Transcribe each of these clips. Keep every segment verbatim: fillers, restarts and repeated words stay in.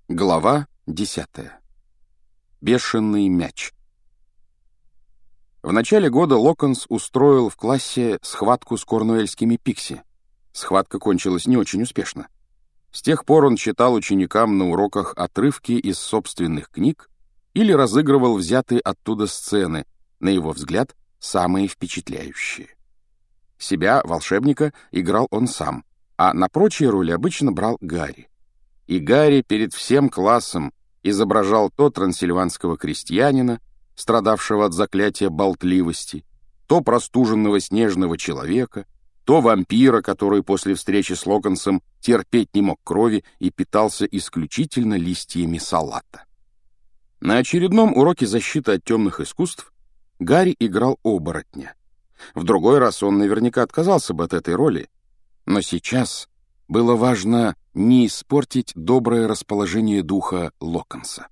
Глава десятая. Бешеный мяч. В начале года Локонс устроил в классе схватку с корнуэльскими пикси. Схватка кончилась не очень успешно. С тех пор он читал ученикам на уроках отрывки из собственных книг или разыгрывал взятые оттуда сцены, на его взгляд, самые впечатляющие. Себя, волшебника, играл он сам, а на прочие роли обычно брал Гарри. И Гарри перед всем классом изображал то трансильванского крестьянина, страдавшего от заклятия болтливости, то простуженного снежного человека, то вампира, который после встречи с Локонсом терпеть не мог крови и питался исключительно листьями салата. На очередном уроке защиты от темных искусств Гарри играл оборотня. В другой раз он наверняка отказался бы от этой роли, но сейчас было важно не испортить доброе расположение духа Локонса.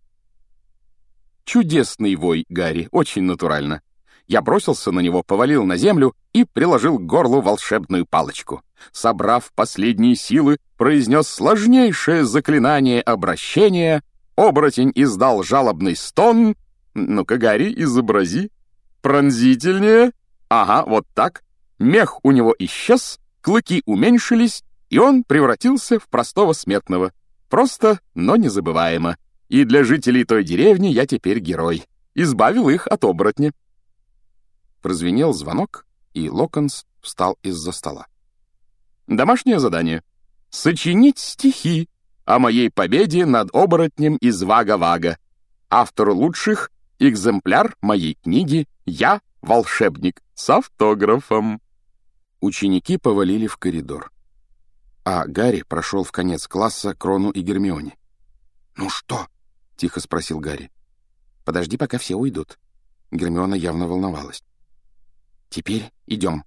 Чудесный вой, Гарри, очень натурально. Я бросился на него, повалил на землю и приложил к горлу волшебную палочку. Собрав последние силы, произнес сложнейшее заклинание обращения. Оборотень издал жалобный стон. Ну-ка, Гарри, изобрази. Пронзительнее. Ага, вот так. Мех у него исчез, клыки уменьшились, и он превратился в простого смертного. Просто, но незабываемо. И для жителей той деревни я теперь герой. Избавил их от оборотня. Прозвенел звонок, и Локонс встал из-за стола. Домашнее задание. Сочинить стихи о моей победе над оборотнем из Вага-Вага. Автор лучших — экземпляр моей книги «Я волшебник» с автографом. Ученики повалили в коридор. А Гарри прошел в конец класса к Рону и Гермионе. «Ну что?» — тихо спросил Гарри. «Подожди, пока все уйдут». Гермиона явно волновалась. «Теперь идем».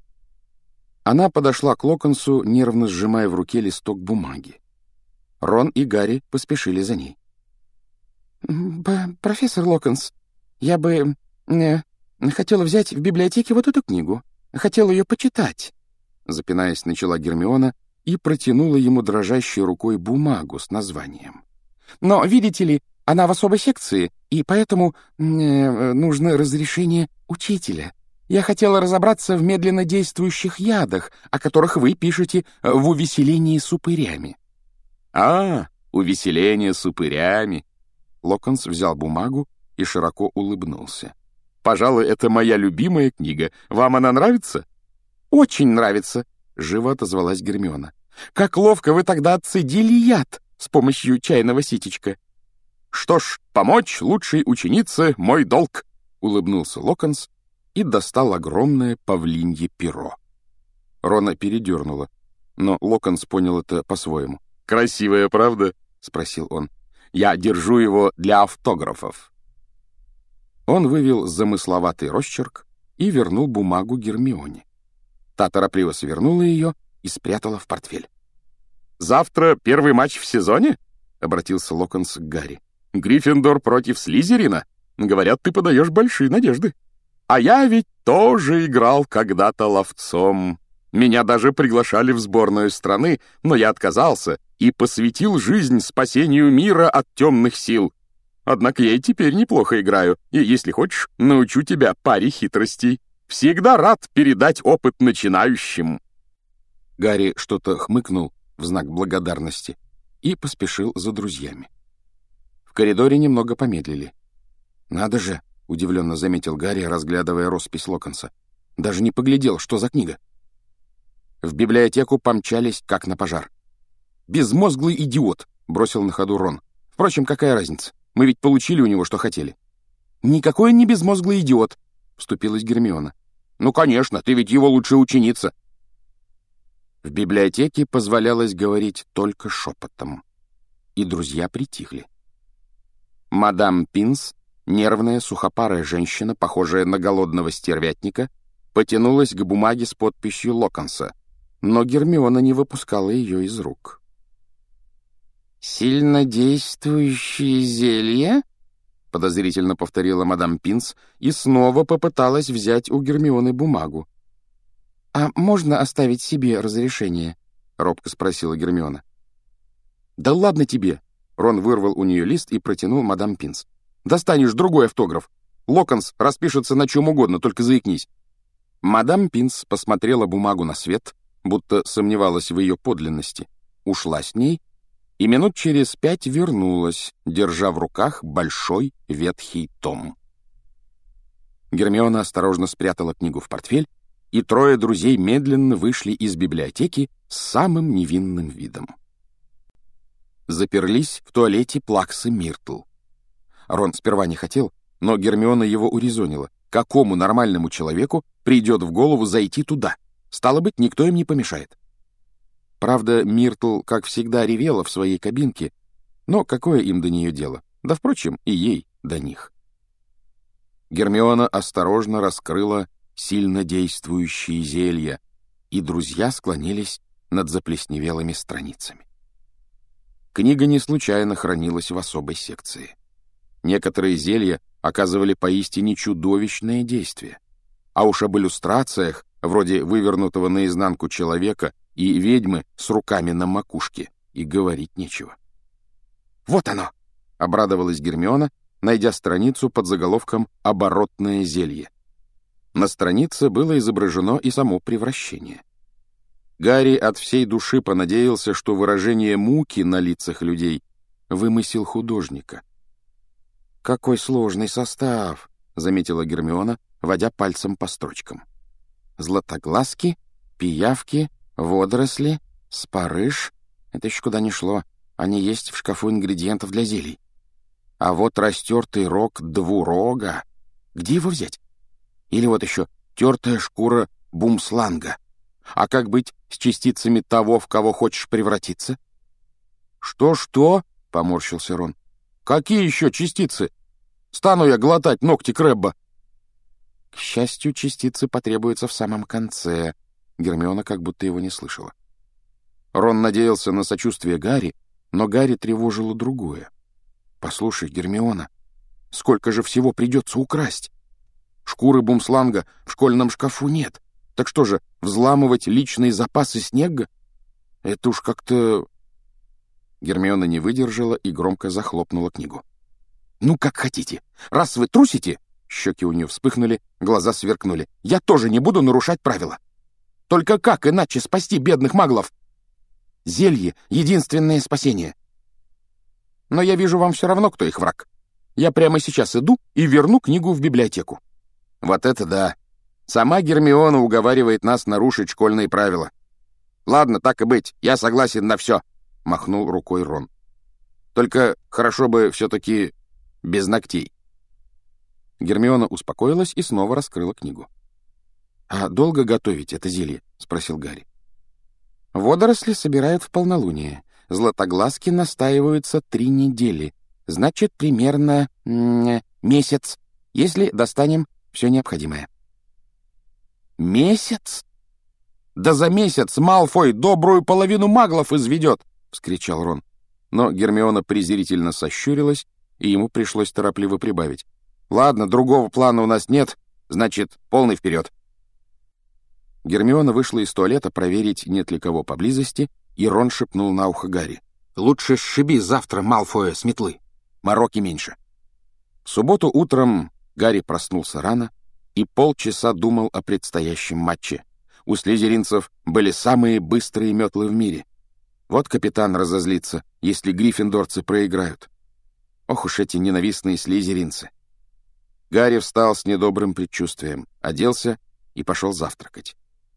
Она подошла к Локонсу, нервно сжимая в руке листок бумаги. Рон и Гарри поспешили за ней. «Профессор Локонс, я бы э, хотела взять в библиотеке вот эту книгу. Хотела ее почитать», — запинаясь, начала Гермиона и протянула ему дрожащей рукой бумагу с названием. «Но, видите ли, она в особой секции, и поэтому э, нужно разрешение учителя. Я хотела разобраться в медленно действующих ядах, о которых вы пишете в «Увеселении с упырями». «А, увеселение с упырями!» Локонс взял бумагу и широко улыбнулся. «Пожалуй, это моя любимая книга. Вам она нравится?» «Очень нравится», — живо отозвалась Гермиона. «Как ловко вы тогда отцедили яд с помощью чайного ситечка». «Что ж, помочь лучшей ученице — мой долг», — улыбнулся Локонс и достал огромное павлинье перо. Рона передернула, но Локонс понял это по-своему. «Красивая, правда?» — спросил он. «Я держу его для автографов». Он вывел замысловатый росчерк и вернул бумагу Гермионе. Та торопливо свернула ее и спрятала в портфель. «Завтра первый матч в сезоне?» — обратился Локонс к Гарри. «Гриффиндор против Слизерина? Говорят, ты подаешь большие надежды. А я ведь тоже играл когда-то ловцом. Меня даже приглашали в сборную страны, но я отказался и посвятил жизнь спасению мира от темных сил. Однако я и теперь неплохо играю, и, если хочешь, научу тебя паре хитростей. Всегда рад передать опыт начинающим». Гарри что-то хмыкнул в знак благодарности и поспешил за друзьями. В коридоре немного помедлили. «Надо же!» — удивленно заметил Гарри, разглядывая роспись Локонса. «Даже не поглядел, что за книга». В библиотеку помчались, как на пожар. «Безмозглый идиот!» — бросил на ходу Рон. «Впрочем, какая разница? Мы ведь получили у него, что хотели». «Никакой не безмозглый идиот!» — вступилась Гермиона. «Ну, конечно, ты ведь его лучшая ученица». В библиотеке позволялось говорить только шепотом, и друзья притихли. Мадам Пинс, нервная сухопарая женщина, похожая на голодного стервятника, потянулась к бумаге с подписью Локонса, но Гермиона не выпускала ее из рук. «Сильнодействующие зелья?» — подозрительно повторила мадам Пинс и снова попыталась взять у Гермионы бумагу. «А можно оставить себе разрешение?» — робко спросила Гермиона. «Да ладно тебе!» Рон вырвал у нее лист и протянул мадам Пинс. «Достанешь другой автограф. Локонс распишется на чем угодно, только заикнись». Мадам Пинс посмотрела бумагу на свет, будто сомневалась в ее подлинности, ушла с ней и минут через пять вернулась, держа в руках большой ветхий том. Гермиона осторожно спрятала книгу в портфель, и трое друзей медленно вышли из библиотеки с самым невинным видом. Заперлись в туалете Плаксы Миртл. Рон сперва не хотел, но Гермиона его урезонила. Какому нормальному человеку придет в голову зайти туда? Стало быть, никто им не помешает. Правда, Миртл, как всегда, ревела в своей кабинке, но какое им до нее дело? Да, впрочем, и ей до них. Гермиона осторожно раскрыла сильно действующие зелья, и друзья склонились над заплесневелыми страницами. Книга не случайно хранилась в особой секции. Некоторые зелья оказывали поистине чудовищное действие. А уж об иллюстрациях, вроде вывернутого наизнанку человека и ведьмы с руками на макушке, и говорить нечего. «Вот оно!» — обрадовалась Гермиона, найдя страницу под заголовком «Оборотное зелье». На странице было изображено и само превращение. Гарри от всей души понадеялся, что выражение муки на лицах людей вымысел художника. «Какой сложный состав!» — заметила Гермиона, водя пальцем по строчкам. «Златоглазки, пиявки, водоросли, спарыш — это еще куда ни шло, они есть в шкафу ингредиентов для зелий. А вот растертый рог двурога. Где его взять? Или вот еще тертая шкура бумсланга. А как быть с частицами того, в кого хочешь превратиться?» «Что-что?» — поморщился Рон. «Какие еще частицы? Стану я глотать ногти Крэбба!» «К счастью, частицы потребуются в самом конце». Гермиона как будто его не слышала. Рон надеялся на сочувствие Гарри, но Гарри тревожило другое. «Послушай, Гермиона, сколько же всего придется украсть? Шкуры бумсланга в школьном шкафу нет. Так что же, взламывать личные запасы снега? Это уж как-то...» Гермиона не выдержала и громко захлопнула книгу. «Ну, как хотите. Раз вы трусите...» Щеки у нее вспыхнули, глаза сверкнули. «Я тоже не буду нарушать правила. Только как иначе спасти бедных маглов? Зелье — единственное спасение. Но я вижу, вам все равно, кто их враг. Я прямо сейчас иду и верну книгу в библиотеку». «Вот это да! Сама Гермиона уговаривает нас нарушить школьные правила. Ладно, так и быть, я согласен на все», — махнул рукой Рон. «Только хорошо бы все-таки без ногтей». Гермиона успокоилась и снова раскрыла книгу. «А долго готовить это зелье?» — спросил Гарри. «Водоросли собирают в полнолуние. Златоглазки настаиваются три недели. Значит, примерно м- месяц, если достанем все необходимое». «Месяц? Да за месяц Малфой добрую половину маглов изведет!» — вскричал Рон. Но Гермиона презрительно сощурилась, и ему пришлось торопливо прибавить. «Ладно, другого плана у нас нет, значит, полный вперед». Гермиона вышла из туалета проверить, нет ли кого поблизости, и Рон шепнул на ухо Гарри. «Лучше сшиби завтра Малфоя с метлы. Мороки меньше». В субботу утром Гарри проснулся рано и полчаса думал о предстоящем матче. У слизеринцев были самые быстрые метлы в мире. Вот капитан разозлится, если гриффиндорцы проиграют. Ох уж эти ненавистные слизеринцы. Гарри встал с недобрым предчувствием, оделся и пошел завтракать.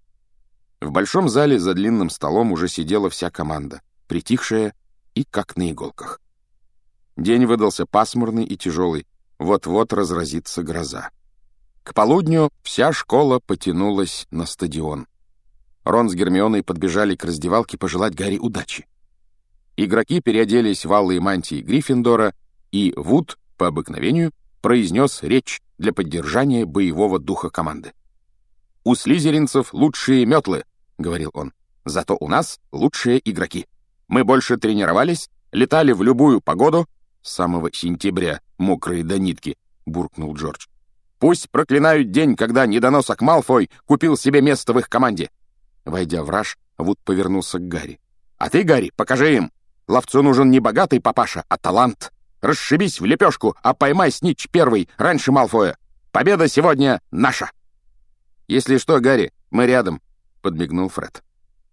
В большом зале за длинным столом уже сидела вся команда, притихшая и как на иголках. День выдался пасмурный и тяжелый, вот-вот разразится гроза. К полудню вся школа потянулась на стадион. Рон с Гермионой подбежали к раздевалке пожелать Гарри удачи. Игроки переоделись в алые мантии Гриффиндора, и Вуд, по обыкновению, произнес речь для поддержания боевого духа команды. «У слизеринцев лучшие метлы», — говорил он, — «зато у нас лучшие игроки. Мы больше тренировались, летали в любую погоду». «С самого сентября, мокрые до нитки», — буркнул Джордж. «Пусть проклинают день, когда недоносок Малфой купил себе место в их команде». Войдя в раж, Вуд повернулся к Гарри. «А ты, Гарри, покажи им. Ловцу нужен не богатый папаша, а талант. Расшибись в лепешку, а поймай снитч первый, раньше Малфоя. Победа сегодня наша!» «Если что, Гарри, мы рядом», — подмигнул Фред.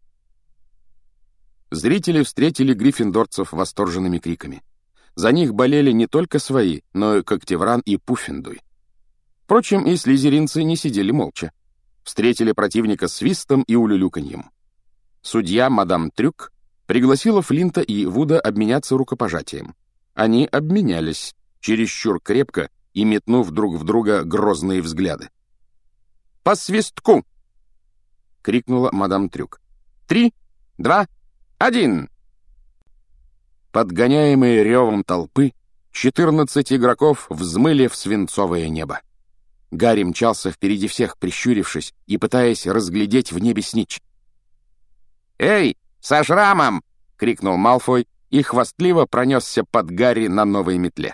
Зрители встретили гриффиндорцев восторженными криками. За них болели не только свои, но и Когтевран и Пуффендуй. Впрочем, и слизеринцы не сидели молча. Встретили противника свистом и улюлюканьем. Судья, мадам Трюк, пригласила Флинта и Вуда обменяться рукопожатием. Они обменялись, чересчур крепко и метнув друг в друга грозные взгляды. «По свистку!» — крикнула мадам Трюк. «Три, два, один!» Подгоняемые ревом толпы, четырнадцать игроков взмыли в свинцовое небо. Гарри мчался впереди всех, прищурившись и пытаясь разглядеть в небе снитч. «Эй, со шрамом!» — крикнул Малфой и хвастливо пронесся под Гарри на новой метле.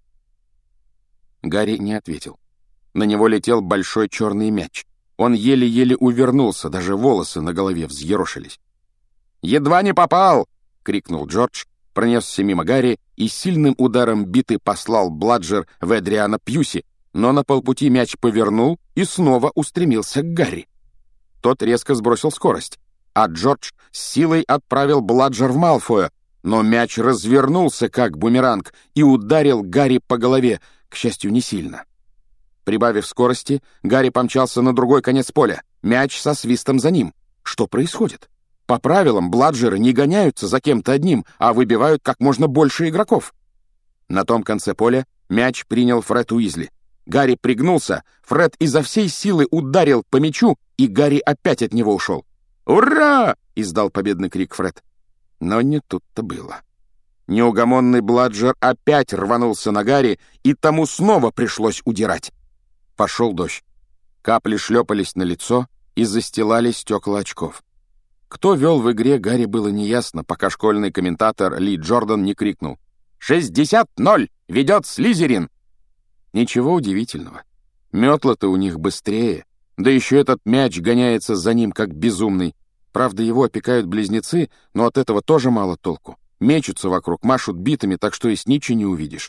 Гарри не ответил. На него летел большой черный мяч. Он еле-еле увернулся, даже волосы на голове взъерошились. «Едва не попал!» — крикнул Джордж, пронесся мимо Гарри и сильным ударом биты послал Бладжер в Эдриана Пьюси, но на полпути мяч повернул и снова устремился к Гарри. Тот резко сбросил скорость, а Джордж с силой отправил Бладжер в Малфоя, но мяч развернулся как бумеранг и ударил Гарри по голове, к счастью, не сильно. Прибавив скорости, Гарри помчался на другой конец поля, мяч со свистом за ним. Что происходит? По правилам, бладжеры не гоняются за кем-то одним, а выбивают как можно больше игроков. На том конце поля мяч принял Фред Уизли. Гарри пригнулся, Фред изо всей силы ударил по мячу, и Гарри опять от него ушел. «Ура!» — издал победный крик Фред. Но не тут-то было. Неугомонный бладжер опять рванулся на Гарри, и тому снова пришлось удирать. Пошел дождь. Капли шлепались на лицо и застилали стекла очков. Кто вел в игре, Гарри было неясно, пока школьный комментатор Ли Джордан не крикнул: «шестьдесят ноль! Ведет Слизерин!» Ничего удивительного. Метла-то у них быстрее, да еще этот мяч гоняется за ним как безумный. Правда, его опекают близнецы, но от этого тоже мало толку. Мечутся вокруг, машут битами, так что и снитча не увидишь.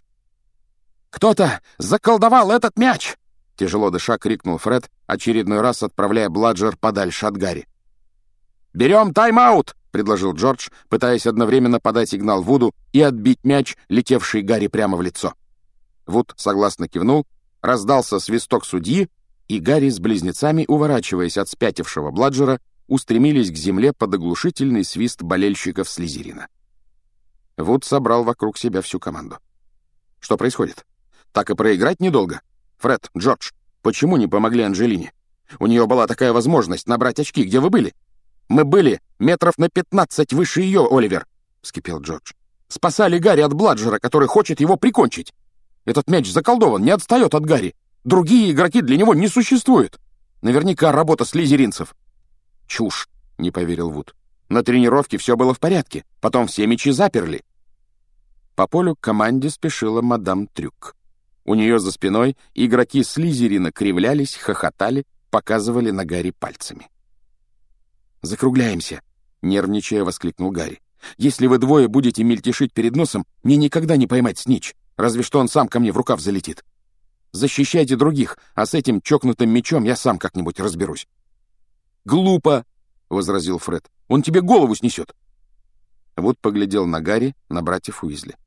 «Кто-то заколдовал этот мяч!» — тяжело дыша крикнул Фред, очередной раз отправляя Бладжер подальше от Гарри. «Берем тайм-аут!» — предложил Джордж, пытаясь одновременно подать сигнал Вуду и отбить мяч, летевший Гарри прямо в лицо. Вуд согласно кивнул, раздался свисток судьи, и Гарри с близнецами, уворачиваясь от спятившего Бладжера, устремились к земле под оглушительный свист болельщиков Слизерина. Вуд собрал вокруг себя всю команду. «Что происходит? Так и проиграть недолго? Фред, Джордж, почему не помогли Анджелине? У нее была такая возможность набрать очки. Где вы были?» «Мы были метров на пятнадцать выше ее, Оливер», — вскипел Джордж. «Спасали Гарри от Бладжера, который хочет его прикончить. Этот мяч заколдован, не отстает от Гарри. Другие игроки для него не существуют. Наверняка работа слизеринцев». «Чушь», — не поверил Вуд. «На тренировке все было в порядке, потом все мячи заперли». По полю к команде спешила мадам Трюк. У нее за спиной игроки Слизерина кривлялись, хохотали, показывали на Гарри пальцами. «Закругляемся!» — нервничая воскликнул Гарри. «Если вы двое будете мельтешить перед носом, мне никогда не поймать снитч, разве что он сам ко мне в рукав залетит. Защищайте других, а с этим чокнутым мечом я сам как-нибудь разберусь». «Глупо!» — возразил Фред. «Он тебе голову снесет!» Вуд поглядел на Гарри, на братьев Уизли.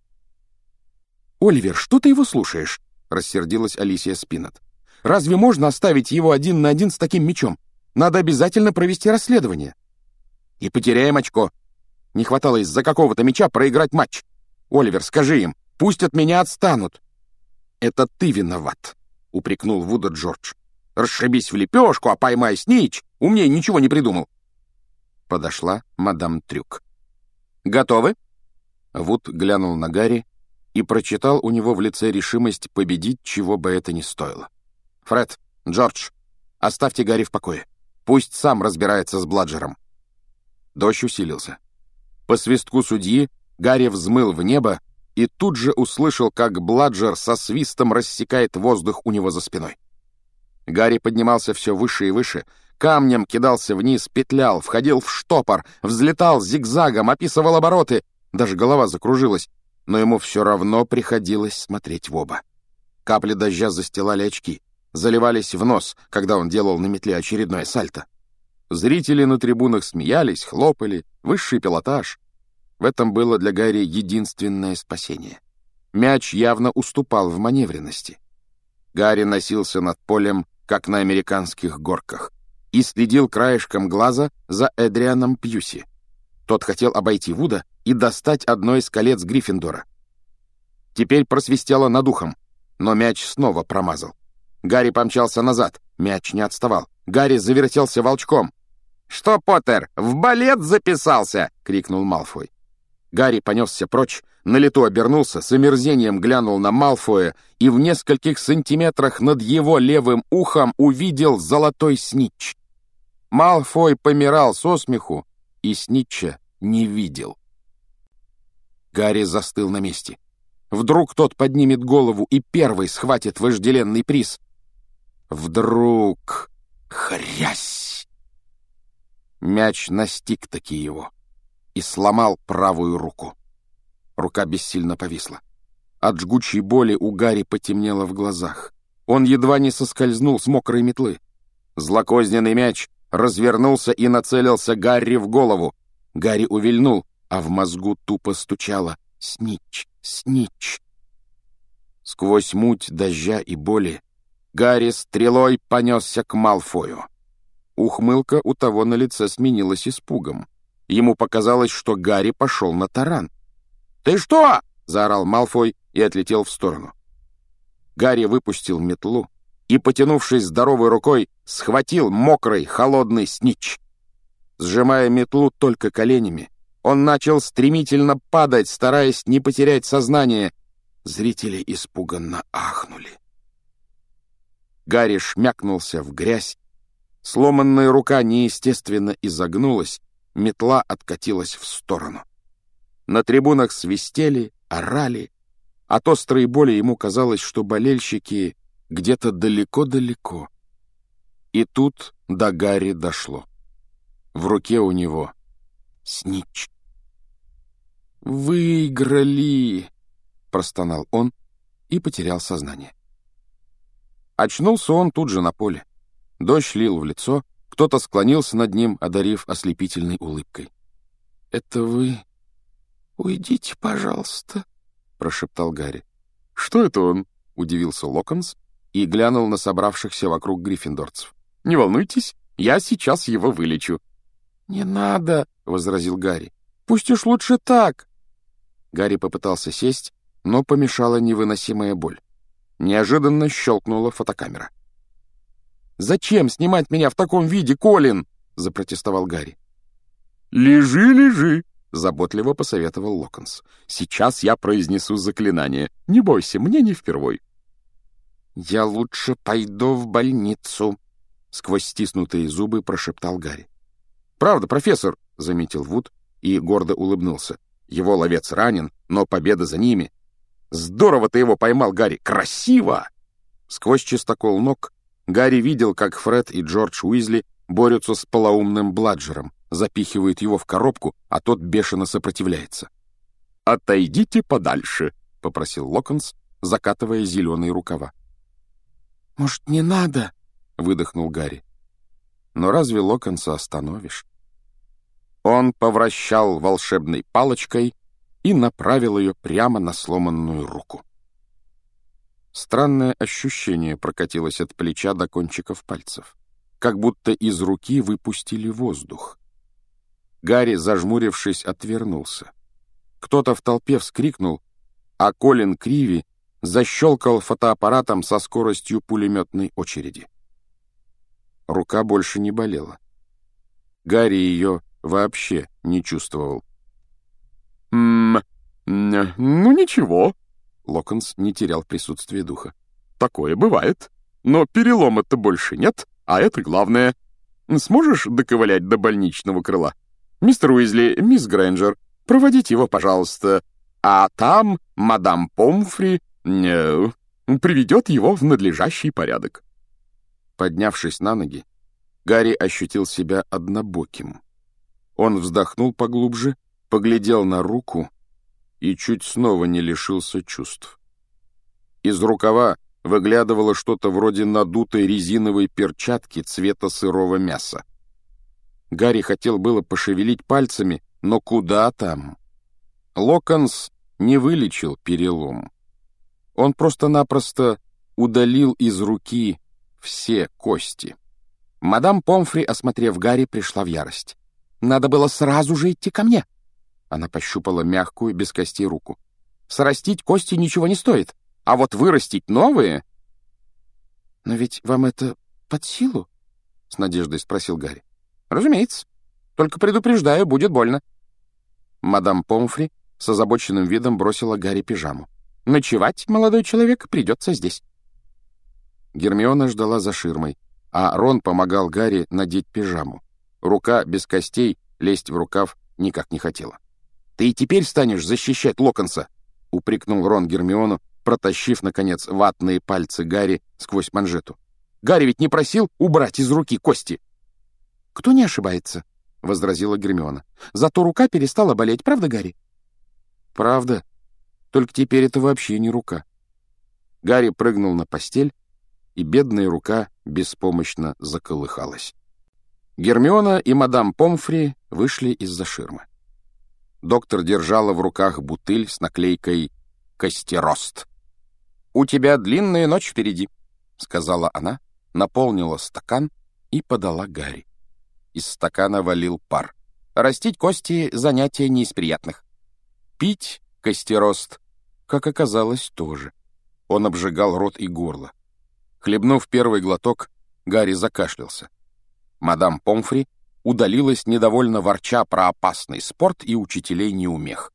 «Оливер, что ты его слушаешь?» — рассердилась Алисия Спиннет. «Разве можно оставить его один на один с таким мечом? Надо обязательно провести расследование. И потеряем очко. Не хватало из-за какого-то мяча проиграть матч. Оливер, скажи им, пусть от меня отстанут». «Это ты виноват», — упрекнул Вуда Джордж. «Расшибись в лепешку, а поймай снитч. Умнее ничего не придумал». Подошла мадам Трюк. «Готовы?» Вуд глянул на Гарри и прочитал у него в лице решимость победить, чего бы это ни стоило. «Фред, Джордж, оставьте Гарри в покое. Пусть сам разбирается с Бладжером». Дождь усилился. По свистку судьи Гарри взмыл в небо и тут же услышал, как Бладжер со свистом рассекает воздух у него за спиной. Гарри поднимался все выше и выше, камнем кидался вниз, петлял, входил в штопор, взлетал зигзагом, описывал обороты, даже голова закружилась, но ему все равно приходилось смотреть в оба. Капли дождя застилали очки, заливались в нос, когда он делал на метле очередное сальто. Зрители на трибунах смеялись, хлопали, высший пилотаж. В этом было для Гарри единственное спасение. Мяч явно уступал в маневренности. Гарри носился над полем, как на американских горках, и следил краешком глаза за Эдрианом Пьюси. Тот хотел обойти Вуда и достать одно из колец Гриффиндора. Теперь просвистело над ухом, но мяч снова промазал. Гарри помчался назад, мяч не отставал. Гарри завертелся волчком. «Что, Поттер, в балет записался?» — крикнул Малфой. Гарри понесся прочь, на лету обернулся, с омерзением глянул на Малфоя и в нескольких сантиметрах над его левым ухом увидел золотой снитч. Малфой помирал со смеху и снитча не видел. Гарри застыл на месте. Вдруг тот поднимет голову и первый схватит вожделенный приз. Вдруг... хрясь! Мяч настиг-таки его и сломал правую руку. Рука бессильно повисла. От жгучей боли у Гарри потемнело в глазах. Он едва не соскользнул с мокрой метлы. Злокозненный мяч развернулся и нацелился Гарри в голову. Гарри увильнул, а в мозгу тупо стучало: «Снитч! Снитч!» Сквозь муть дождя и боли Гарри стрелой понесся к Малфою. Ухмылка у того на лице сменилась испугом. Ему показалось, что Гарри пошел на таран. «Ты что?» — заорал Малфой и отлетел в сторону. Гарри выпустил метлу и, потянувшись здоровой рукой, схватил мокрый, холодный снитч. Сжимая метлу только коленями, он начал стремительно падать, стараясь не потерять сознание. Зрители испуганно ахнули. Гарри шмякнулся в грязь. Сломанная рука неестественно изогнулась, метла откатилась в сторону. На трибунах свистели, орали. От острой боли ему казалось, что болельщики где-то далеко-далеко. И тут до Гарри дошло. В руке у него снитч. «Выиграли!» — простонал он и потерял сознание. Очнулся он тут же на поле. Дождь лил в лицо, кто-то склонился над ним, одарив ослепительной улыбкой. «Это вы? Уйдите, пожалуйста», — прошептал Гарри. «Что это он?» — удивился Локонс и глянул на собравшихся вокруг гриффиндорцев. «Не волнуйтесь, я сейчас его вылечу». «Не надо», — возразил Гарри. «Пусть уж лучше так». Гарри попытался сесть, но помешала невыносимая боль. Неожиданно щелкнула фотокамера. «Зачем снимать меня в таком виде, Колин?» — запротестовал Гарри. «Лежи, лежи», — заботливо посоветовал Локонс. «Сейчас я произнесу заклинание. Не бойся, мне не впервой». «Я лучше пойду в больницу», — сквозь стиснутые зубы прошептал Гарри. «Правда, профессор», — заметил Вуд и гордо улыбнулся. «Его ловец ранен, но победа за ними». «Здорово ты его поймал, Гарри! Красиво!» Сквозь чистокол ног Гарри видел, как Фред и Джордж Уизли борются с полоумным Бладжером, запихивают его в коробку, а тот бешено сопротивляется. «Отойдите подальше», — попросил Локонс, закатывая зеленые рукава. «Может, не надо?» — выдохнул Гарри. «Но разве Локонса остановишь?» Он повращал волшебной палочкой и направил ее прямо на сломанную руку. Странное ощущение прокатилось от плеча до кончиков пальцев, как будто из руки выпустили воздух. Гарри, зажмурившись, отвернулся. Кто-то в толпе вскрикнул, а Колин Криви защелкал фотоаппаратом со скоростью пулеметной очереди. Рука больше не болела. Гарри ее вообще не чувствовал. «М-м, ну ничего», — Локонс не терял присутствие духа. «Такое бывает, но перелома-то больше нет, а это главное. Сможешь доковылять до больничного крыла? Мистер Уизли, мисс Грэнджер, проводите его, пожалуйста, а там мадам Помфри э, приведет его в надлежащий порядок». Поднявшись на ноги, Гарри ощутил себя однобоким. Он вздохнул поглубже, поглядел на руку и чуть снова не лишился чувств. Из рукава выглядывало что-то вроде надутой резиновой перчатки цвета сырого мяса. Гарри хотел было пошевелить пальцами, но куда там? Локонс не вылечил перелом. Он просто-напросто удалил из руки все кости. Мадам Помфри, осмотрев Гарри, пришла в ярость. «Надо было сразу же идти ко мне!» Она пощупала мягкую, без костей руку. «Срастить кости ничего не стоит, а вот вырастить новые...» «Но ведь вам это под силу?» — с надеждой спросил Гарри. «Разумеется. Только предупреждаю, будет больно». Мадам Помфри с озабоченным видом бросила Гарри пижаму. «Ночевать, молодой человек, придется здесь». Гермиона ждала за ширмой, а Рон помогал Гарри надеть пижаму. Рука без костей лезть в рукав никак не хотела. «Ты и теперь станешь защищать Локонса!» — упрекнул Рон Гермиону, протащив, наконец, ватные пальцы Гарри сквозь манжету. «Гарри ведь не просил убрать из руки кости!» «Кто не ошибается?» — возразила Гермиона. «Зато рука перестала болеть, правда, Гарри?» «Правда. Только теперь это вообще не рука». Гарри прыгнул на постель, и бедная рука беспомощно заколыхалась. Гермиона и мадам Помфри вышли из-за ширмы. Доктор держала в руках бутыль с наклейкой «Костерост». «У тебя длинная ночь впереди», — сказала она, наполнила стакан и подала Гарри. Из стакана валил пар. Растить кости — занятие не из приятных. Пить Костерост, как оказалось, тоже. Он обжигал рот и горло. Хлебнув первый глоток, Гарри закашлялся. Мадам Помфри удалилась, недовольно ворча про опасный спорт и учителей-неумех.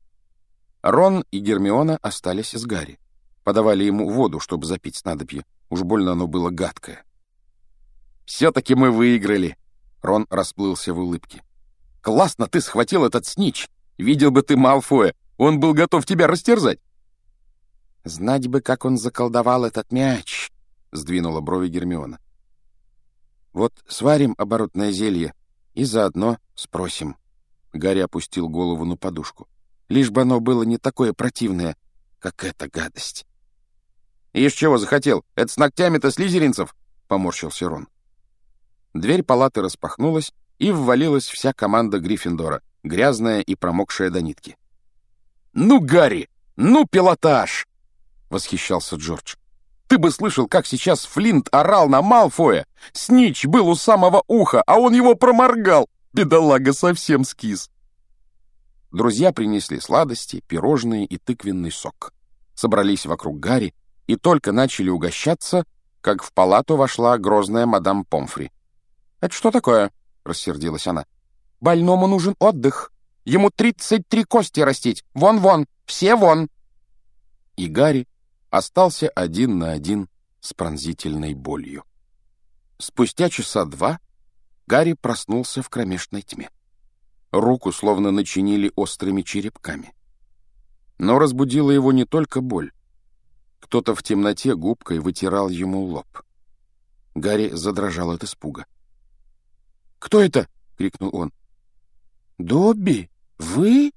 Рон и Гермиона остались с Гарри. Подавали ему воду, чтобы запить снадобье. Уж больно оно было гадкое. «Все-таки мы выиграли!» Рон расплылся в улыбке. «Классно ты схватил этот снитч! Видел бы ты Малфоя! Он был готов тебя растерзать!» «Знать бы, как он заколдовал этот мяч!» — сдвинула брови Гермиона. «Вот сварим оборотное зелье и заодно спросим». Гарри опустил голову на подушку. «Лишь бы оно было не такое противное, как эта гадость». «Ишь чего захотел? Это с ногтями-то слизеринцев?» — поморщился Рон. Дверь палаты распахнулась, и ввалилась вся команда Гриффиндора, грязная и промокшая до нитки. «Ну, Гарри! Ну, пилотаж!» — восхищался Джордж. «Ты бы слышал, как сейчас Флинт орал на Малфоя! Снитч был у самого уха, а он его проморгал! Бедолага совсем скис!» Друзья принесли сладости, пирожные и тыквенный сок. Собрались вокруг Гарри и только начали угощаться, как в палату вошла грозная мадам Помфри. «Это что такое?» — рассердилась она. «Больному нужен отдых. Ему тридцать три кости растить. Вон-вон, все вон!» И Гарри остался один на один с пронзительной болью. Спустя часа два Гарри проснулся в кромешной тьме. Руку словно начинили острыми черепками. Но разбудила его не только боль. Кто-то в темноте губкой вытирал ему лоб. Гарри задрожал от испуга. «Кто это?» — крикнул он. «Добби, вы?»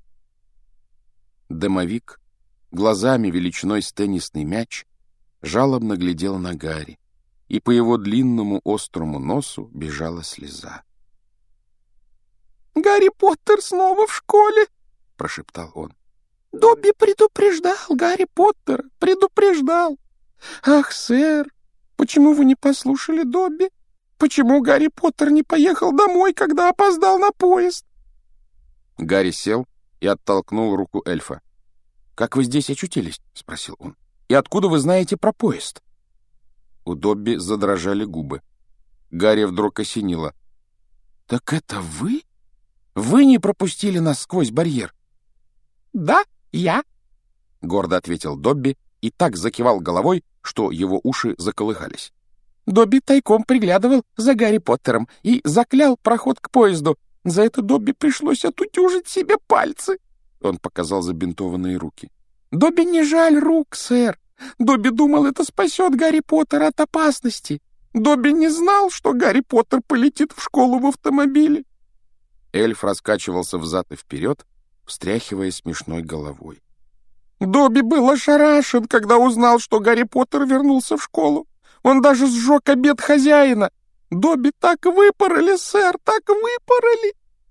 Домовик, глазами величиной с теннисный мяч, жалобно глядел на Гарри, и по его длинному острому носу бежала слеза. «Гарри Поттер снова в школе!» — прошептал он. «Добби предупреждал Гарри Поттера, предупреждал! Ах, сэр, почему вы не послушали Добби? Почему Гарри Поттер не поехал домой, когда опоздал на поезд?» Гарри сел и оттолкнул руку эльфа. «Как вы здесь очутились?» — спросил он. «И откуда вы знаете про поезд?» У Добби задрожали губы. Гарри вдруг осенило. «Так это вы? Вы не пропустили нас сквозь барьер?» «Да, я», — гордо ответил Добби и так закивал головой, что его уши заколыхались. «Добби тайком приглядывал за Гарри Поттером и заклял проход к поезду. За это Добби пришлось отутюжить себе пальцы». Он показал забинтованные руки. «Добби не жаль рук, сэр. Добби думал, это спасет Гарри Поттера от опасности. Добби не знал, что Гарри Поттер полетит в школу в автомобиле». Эльф раскачивался взад и вперед, встряхивая смешной головой. Добби был ошарашен, когда узнал, что Гарри Поттер вернулся в школу. Он даже сжег обед хозяина. Добби так выпороли, сэр, так выпороли.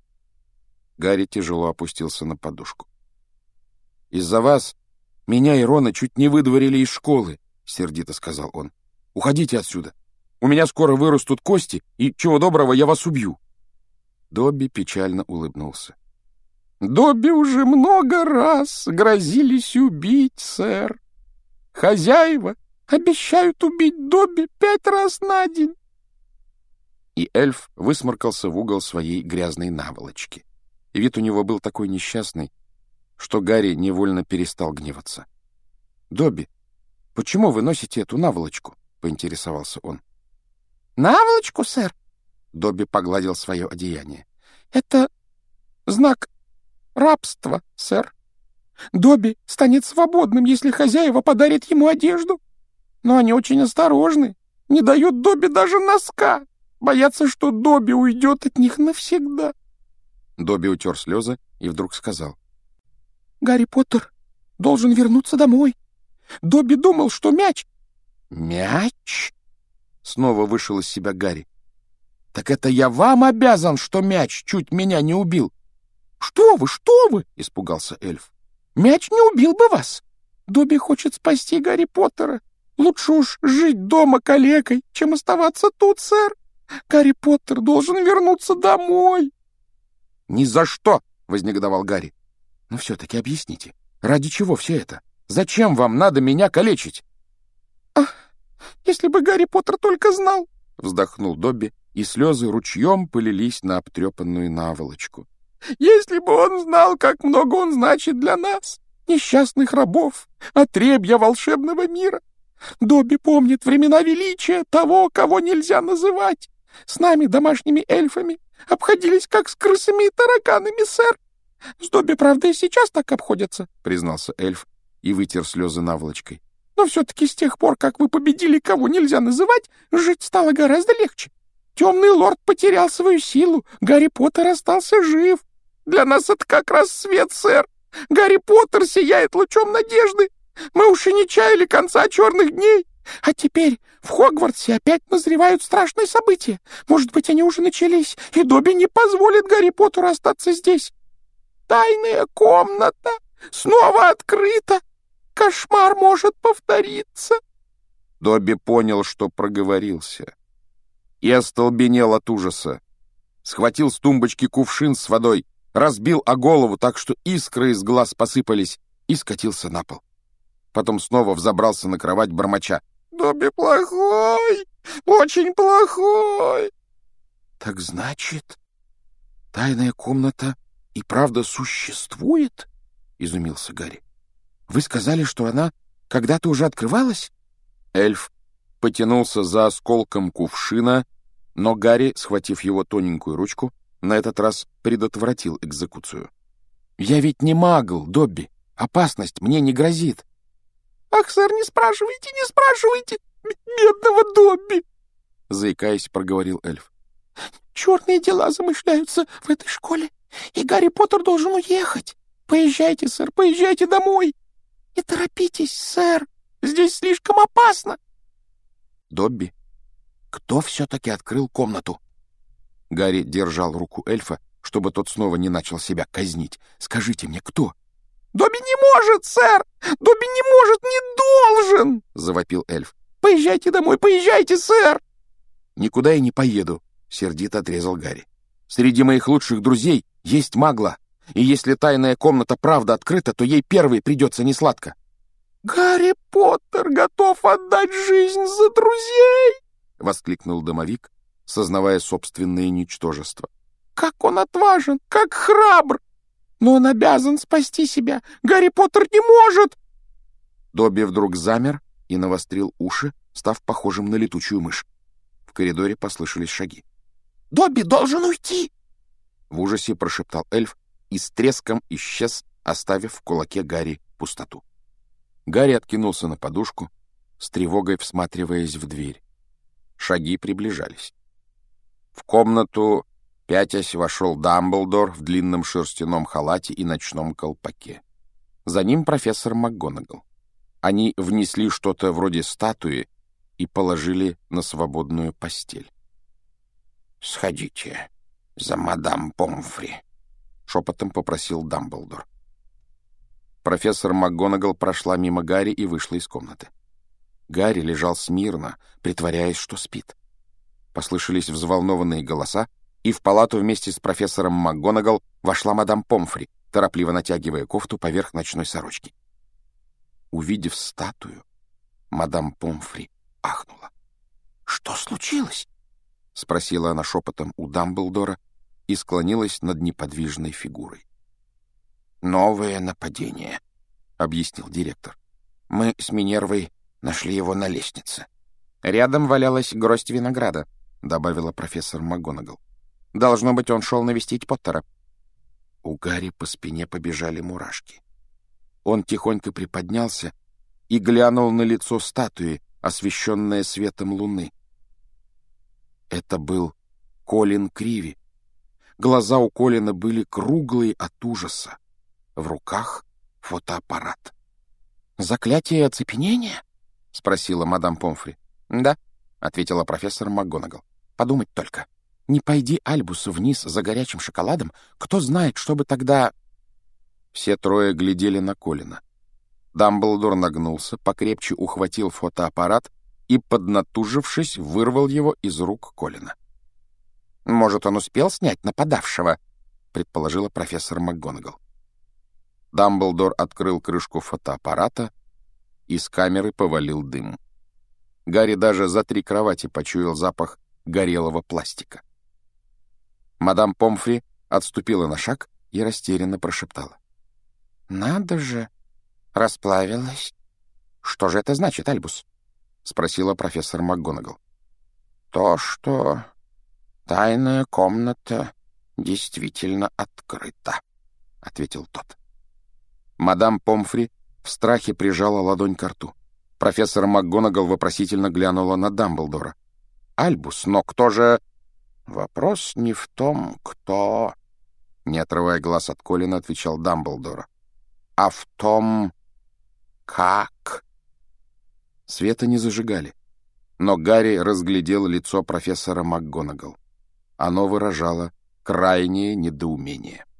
Гарри тяжело опустился на подушку. «Из-за вас меня и Рона чуть не выдворили из школы», — сердито сказал он. «Уходите отсюда. У меня скоро вырастут кости, и, чего доброго, я вас убью». Добби печально улыбнулся. Добби уже много раз грозились убить, сэр. Хозяева обещают убить Добби пять раз на день. И эльф высморкался в угол своей грязной наволочки. И вид у него был такой несчастный, что Гарри невольно перестал гневаться. «Добби, почему вы носите эту наволочку?» — поинтересовался он. «Наволочку, сэр?» — Добби погладил свое одеяние. «Это знак рабства, сэр. Добби станет свободным, если хозяева подарят ему одежду. Но они очень осторожны, не дают Добби даже носка. Боятся, что Добби уйдет от них навсегда». Добби утер слезы и вдруг сказал. «Гарри Поттер должен вернуться домой. Добби думал, что мяч...» «Мяч?» — снова вышел из себя Гарри. «Так это я вам обязан, что мяч чуть меня не убил?» «Что вы, что вы?» — испугался эльф. «Мяч не убил бы вас. Добби хочет спасти Гарри Поттера. Лучше уж жить дома калекой, чем оставаться тут, сэр. Гарри Поттер должен вернуться домой». «Ни за что!» — вознегодовал Гарри. «Но все-таки объясните, ради чего все это? Зачем вам надо меня калечить?» «Ах, если бы Гарри Поттер только знал!» — вздохнул Добби, и слезы ручьем полились на обтрепанную наволочку. «Если бы он знал, как много он значит для нас, несчастных рабов, отребья волшебного мира! Добби помнит времена величия того, кого нельзя называть. С нами, домашними эльфами, обходились как с крысами и тараканами, сэр. С Добби, правда, и сейчас так обходятся», — признался эльф и вытер слезы наволочкой. «Но все-таки с тех пор, как вы победили, кого нельзя называть, жить стало гораздо легче. Темный лорд потерял свою силу, Гарри Поттер остался жив. Для нас это как раз свет, сэр. Гарри Поттер сияет лучом надежды. Мы уж и не чаяли конца черных дней. А теперь в Хогвартсе опять назревают страшные события. Может быть, они уже начались, и Добби не позволит Гарри Поттеру остаться здесь. Тайная комната снова открыта. Кошмар может повториться». Добби понял, что проговорился, и остолбенел от ужаса. Схватил с тумбочки кувшин с водой, разбил о голову так, что искры из глаз посыпались, и скатился на пол. Потом снова взобрался на кровать, бормоча. «Добби плохой, очень плохой». «Так значит, тайная комната и правда существует?» — изумился Гарри. «Вы сказали, что она когда-то уже открывалась?» Эльф потянулся за осколком кувшина, но Гарри, схватив его тоненькую ручку, на этот раз предотвратил экзекуцию. «Я ведь не магл, Добби. Опасность мне не грозит». «Ах, сэр, не спрашивайте, не спрашивайте! Бедного Добби!» — заикаясь, проговорил эльф. «Черные дела замышляются в этой школе, и Гарри Поттер должен уехать. Поезжайте, сэр, поезжайте домой. И торопитесь, сэр, здесь слишком опасно». «Добби, кто все-таки открыл комнату?» Гарри держал руку эльфа, чтобы тот снова не начал себя казнить. «Скажите мне, кто?» «Добби не может, сэр! Добби не может, не должен!» — завопил эльф. «Поезжайте домой, поезжайте, сэр!» «Никуда я не поеду», — сердито отрезал Гарри. «Среди моих лучших друзей есть магла, и если тайная комната правда открыта, то ей первой придется несладко». «Гарри Поттер готов отдать жизнь за друзей!» — воскликнул домовик, сознавая собственное ничтожество. «Как он отважен, как храбр! Но он обязан спасти себя! Гарри Поттер не может!» Добби вдруг замер и навострил уши, став похожим на летучую мышь. В коридоре послышались шаги. «Добби должен уйти!» В ужасе прошептал эльф и с треском исчез, оставив в кулаке Гарри пустоту. Гарри откинулся на подушку, с тревогой всматриваясь в дверь. Шаги приближались. В комнату Пятясь вошел Дамблдор в длинном шерстяном халате и ночном колпаке. За ним профессор МакГонагал. Они внесли что-то вроде статуи и положили на свободную постель. «Сходите за мадам Помфри», — шепотом попросил Дамблдор. Профессор МакГонагал прошла мимо Гарри и вышла из комнаты. Гарри лежал смирно, притворяясь, что спит. Послышались взволнованные голоса, и в палату вместе с профессором МакГонагал вошла мадам Помфри, торопливо натягивая кофту поверх ночной сорочки. Увидев статую, мадам Помфри ахнула. «Что случилось?» — спросила она шепотом у Дамблдора и склонилась над неподвижной фигурой. «Новое нападение», — объяснил директор. «Мы с Минервой нашли его на лестнице». «Рядом валялась гроздь винограда», — добавила профессор МакГонагал. «Должно быть, он шел навестить Поттера». У Гарри по спине побежали мурашки. Он тихонько приподнялся и глянул на лицо статуи, освещенное светом луны. Это был Колин Криви. Глаза у Колина были круглые от ужаса. В руках фотоаппарат. «Заклятие оцепенения?» — спросила мадам Помфри. «Да», — ответила профессор МакГонагал. «Подумать только. Не пойди Альбус вниз за горячим шоколадом, кто знает, что бы тогда...» Все трое глядели на Колина. Дамблдор нагнулся, покрепче ухватил фотоаппарат и, поднатужившись, вырвал его из рук Колина. «Может, он успел снять нападавшего?» — предположила профессор МакГонагал. Дамблдор открыл крышку фотоаппарата, из камеры повалил дым. Гарри даже за три кровати почуял запах горелого пластика. Мадам Помфри отступила на шаг и растерянно прошептала. «Надо же! Расплавилась!» «Что же это значит, Альбус?» — спросила профессор МакГонагал. «То, что тайная комната действительно открыта», — ответил тот. Мадам Помфри в страхе прижала ладонь к рту. Профессор МакГонагал вопросительно глянула на Дамблдора. «Альбус, но кто же...» «Вопрос не в том, кто...» Не отрывая глаз от Колина, отвечал Дамблдор. «А в том, как...» Света не зажигали, но Гарри разглядел лицо профессора МакГонагал. Оно выражало крайнее недоумение.